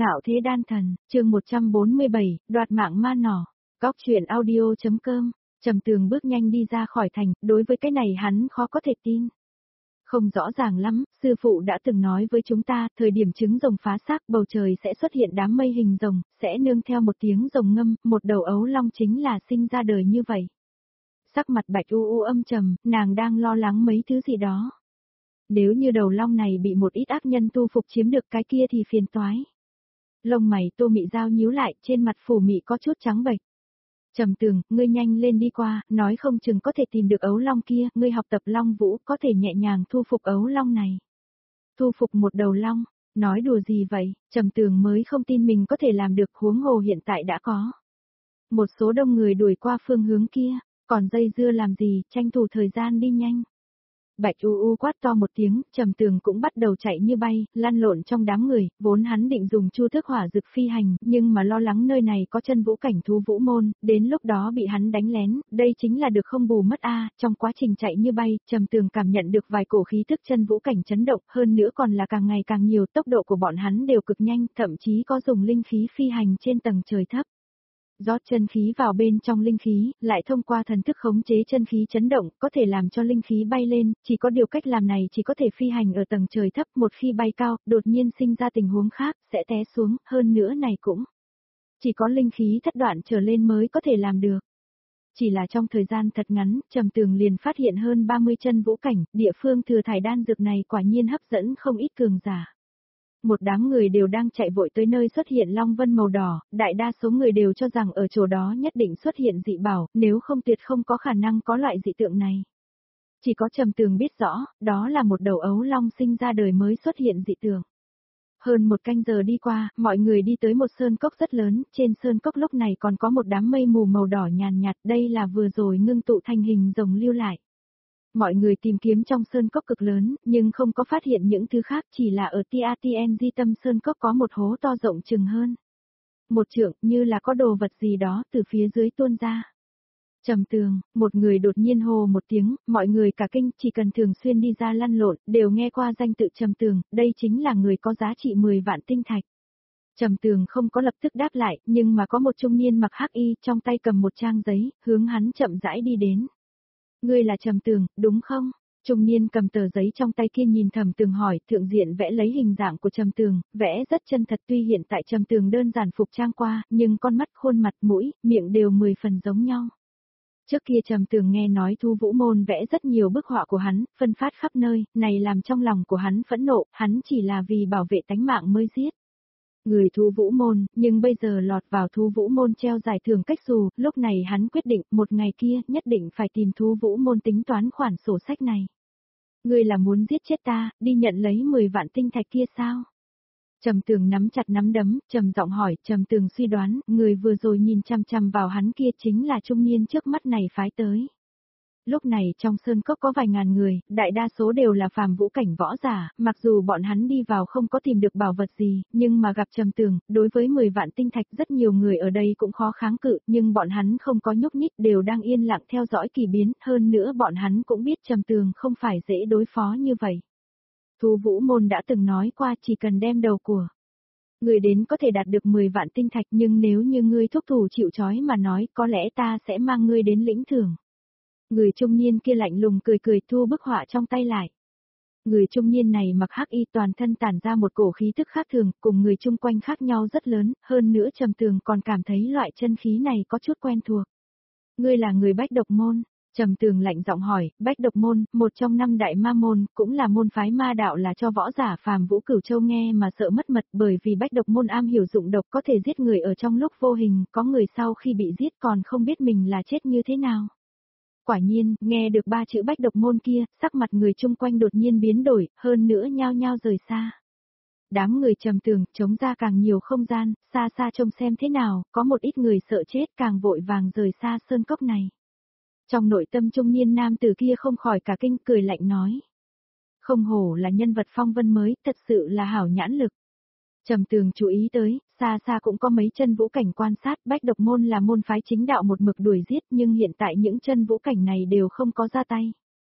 Ngạo thế đan thần, chương 147, đoạt mạng ma nỏ. Góc truyện audio.com. Trầm Tường bước nhanh đi ra khỏi thành, đối với cái này hắn khó có thể tin. Không rõ ràng lắm, sư phụ đã từng nói với chúng ta, thời điểm trứng rồng phá xác bầu trời sẽ xuất hiện đám mây hình rồng, sẽ nương theo một tiếng rồng ngâm, một đầu ấu long chính là sinh ra đời như vậy. Sắc mặt Bạch U âm trầm, nàng đang lo lắng mấy thứ gì đó. Nếu như đầu long này bị một ít ác nhân tu phục chiếm được cái kia thì phiền toái. Lông mày Tô Mị Giao nhíu lại, trên mặt Phủ Mị có chút trắng bệch. Trầm Tường, ngươi nhanh lên đi qua, nói không chừng có thể tìm được ấu long kia, ngươi học tập long vũ, có thể nhẹ nhàng thu phục ấu long này. Thu phục một đầu long, nói đùa gì vậy, Trầm Tường mới không tin mình có thể làm được, huống hồ hiện tại đã có. Một số đông người đuổi qua phương hướng kia, còn dây dưa làm gì, tranh thủ thời gian đi nhanh. Bạch U quát to một tiếng, Trầm Tường cũng bắt đầu chạy như bay, lăn lộn trong đám người, vốn hắn định dùng chu tước hỏa dực phi hành, nhưng mà lo lắng nơi này có chân vũ cảnh thú vũ môn, đến lúc đó bị hắn đánh lén, đây chính là được không bù mất trong quá trình chạy như bay, Trầm Tường cảm nhận được vài cổ khí thức chân vũ cảnh chấn động, hơn nữa còn là càng ngày càng nhiều, tốc độ của bọn hắn đều cực nhanh, thậm chí có dùng linh khí phi hành trên tầng trời thấp. Rót chân khí vào bên trong linh khí, lại thông qua thần thức khống chế chân khí chấn động, có thể làm cho linh khí bay lên, chỉ có điều cách làm này chỉ có thể phi hành ở tầng trời thấp, một khi bay cao, đột nhiên sinh ra tình huống khác, sẽ té xuống, hơn nữa này cũng chỉ có linh khí thất đoạn trở lên mới có thể làm được. Chỉ là trong thời gian thật ngắn, Trầm Tường liền phát hiện hơn 30 chân vũ cảnh, địa phương thừa thải đan dược này quả nhiên hấp dẫn không ít cường giả. Một đám người đều đang chạy vội tới nơi xuất hiện long vân màu đỏ, đại đa số người đều cho rằng ở chỗ đó nhất định xuất hiện dị bảo, nếu không tuyệt không có khả năng có loại dị tượng này. Chỉ có Trầm Tường biết rõ, đó là một đầu ấu long sinh ra đời mới xuất hiện dị tượng. Hơn một canh giờ đi qua, mọi người đi tới một sơn cốc rất lớn, trên sơn cốc lúc này còn có một đám mây mù màu đỏ nhàn nhạt, đây là vừa rồi ngưng tụ thành hình rồng lưu lại. Mọi người tìm kiếm trong sơn cốc cực lớn, nhưng không có phát hiện những thứ khác, chỉ là ở TATNG tâm sơn cốc có một hố to rộng chừng hơn một trượng, như là có đồ vật gì đó từ phía dưới tuôn ra. Trầm Tường, một người đột nhiên hô một tiếng, mọi người cả kinh, chỉ cần thường xuyên đi ra lăn lộn, đều nghe qua danh tự Trầm Tường, đây chính là người có giá trị 10 vạn tinh thạch. Trầm Tường không có lập tức đáp lại, nhưng mà có một trung niên mặc hắc y, trong tay cầm một trang giấy, hướng hắn chậm rãi đi đến. Ngươi là Trầm Tường, đúng không? Trung niên cầm tờ giấy trong tay kia nhìn Trầm Tường hỏi, thượng diện vẽ lấy hình dạng của Trầm Tường, vẽ rất chân thật, tuy hiện tại Trầm Tường đơn giản phục trang qua, nhưng con mắt, khuôn mặt, mũi, miệng đều 10 phần giống nhau. Trước kia Trầm Tường nghe nói Thu Vũ Môn vẽ rất nhiều bức họa của hắn, phân phát khắp nơi, này làm trong lòng của hắn phẫn nộ, hắn chỉ là vì bảo vệ tánh mạng mới giết người Thu Vũ Môn, nhưng bây giờ lọt vào Thu Vũ Môn treo giải thưởng cách xù, lúc này hắn quyết định, một ngày kia, nhất định phải tìm Thu Vũ Môn tính toán khoản sổ sách này. Ngươi là muốn giết chết ta, đi nhận lấy 10 vạn tinh thạch kia sao? Trầm Tường nắm chặt nắm đấm, trầm giọng hỏi, Trầm Tường suy đoán, người vừa rồi nhìn chăm chăm vào hắn kia chính là trung niên trước mắt này phái tới. Lúc này trong sơn cốc có vài ngàn người, đại đa số đều là phàm vũ cảnh võ giả, mặc dù bọn hắn đi vào không có tìm được bảo vật gì, nhưng mà gặp Trầm Tường, đối với 10 vạn tinh thạch rất nhiều người ở đây cũng khó kháng cự, nhưng bọn hắn không có nhúc nhích, đều đang yên lặng theo dõi kỳ biến, hơn nữa bọn hắn cũng biết Trầm Tường không phải dễ đối phó như vậy. Thu Vũ Môn đã từng nói qua chỉ cần đem đầu của người đến có thể đạt được 10 vạn tinh thạch, nhưng nếu như ngươi thúc thủ chịu trói mà nói, có lẽ ta sẽ mang ngươi đến lĩnh thưởng. Người trung niên kia lạnh lùng cười cười thu bức họa trong tay lại. Người trung niên này mặc hắc y, toàn thân tản ra một cổ khí tức khác thường, cùng người chung quanh khác nhau rất lớn, hơn nữa Trầm Tường còn cảm thấy loại chân khí này có chút quen thuộc. Ngươi là người Bách Độc Môn? Trầm Tường lạnh giọng hỏi. Bách Độc Môn, một trong 5 đại ma môn, cũng là môn phái ma đạo, là cho võ giả phàm vũ cửu châu nghe mà sợ mất mật, bởi vì Bách Độc Môn am hiểu dụng độc có thể giết người ở trong lúc vô hình, có người sau khi bị giết còn không biết mình là chết như thế nào. Quả nhiên, nghe được 3 chữ Bách Độc Môn kia, sắc mặt người chung quanh đột nhiên biến đổi, hơn nữa nhao nhao rời xa. Đám người Trầm Tường chống ra càng nhiều không gian, xa xa trông xem thế nào, có một ít người sợ chết càng vội vàng rời xa sơn cốc này. Trong nội tâm trung niên nam tử kia không khỏi cả kinh, cười lạnh nói. Không hổ là nhân vật phong vân mới, thật sự là hảo nhãn lực. Trầm Tường chú ý tới, xa xa cũng có mấy chân vũ cảnh quan sát, Bách Độc Môn là môn phái chính đạo một mực đuổi giết, nhưng hiện tại những chân vũ cảnh này đều không có ra tay.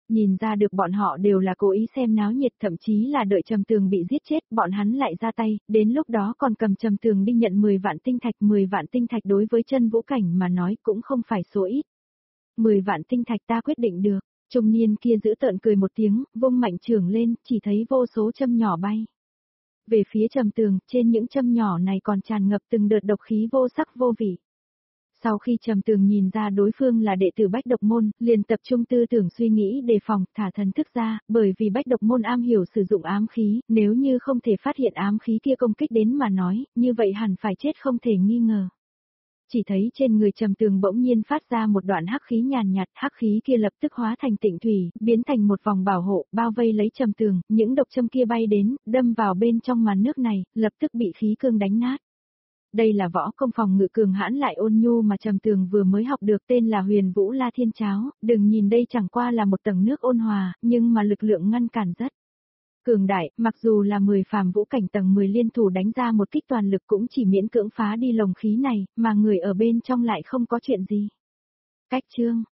Nhìn ra được bọn họ đều là cố ý xem náo nhiệt, thậm chí là đợi Trầm Tường bị giết chết, bọn hắn lại ra tay, đến lúc đó còn cầm Trầm Tường đi nhận 10 vạn tinh thạch, 10 vạn tinh thạch đối với chân vũ cảnh mà nói cũng không phải số ít. 10 vạn tinh thạch ta quyết định được. Trung niên kia giữ tợn cười một tiếng, vung mạnh trường lên, chỉ thấy vô số châm nhỏ bay về phía Trầm Tường, trên những châm nhỏ này còn tràn ngập từng đợt độc khí vô sắc vô vị. Sau khi Trầm Tường nhìn ra đối phương là đệ tử Bách Độc Môn, liền tập trung tư tưởng suy nghĩ đề phòng, thả thần thức ra, bởi vì Bách Độc Môn am hiểu sử dụng ám khí, nếu như không thể phát hiện ám khí kia công kích đến mà nói, như vậy hẳn phải chết không thể nghi ngờ. Chỉ thấy trên người Trầm Tường bỗng nhiên phát ra một đoạn hắc khí nhàn nhạt, hắc khí kia lập tức hóa thành tịnh thủy, biến thành một vòng bảo hộ, bao vây lấy Trầm Tường, những độc châm kia bay đến, đâm vào bên trong màn nước này, lập tức bị khí cương đánh nát. Đây là võ công phòng ngự cường hãn lại ôn nhu mà Trầm Tường vừa mới học được, tên là Huyền Vũ La Thiên Cháo, đừng nhìn đây chẳng qua là một tầng nước ôn hòa, nhưng mà lực lượng ngăn cản rất cường đại, mặc dù là 10 phàm vũ cảnh tầng 10 liên thủ đánh ra một kích toàn lực cũng chỉ miễn cưỡng phá đi lồng khí này, mà người ở bên trong lại không có chuyện gì. Cách chương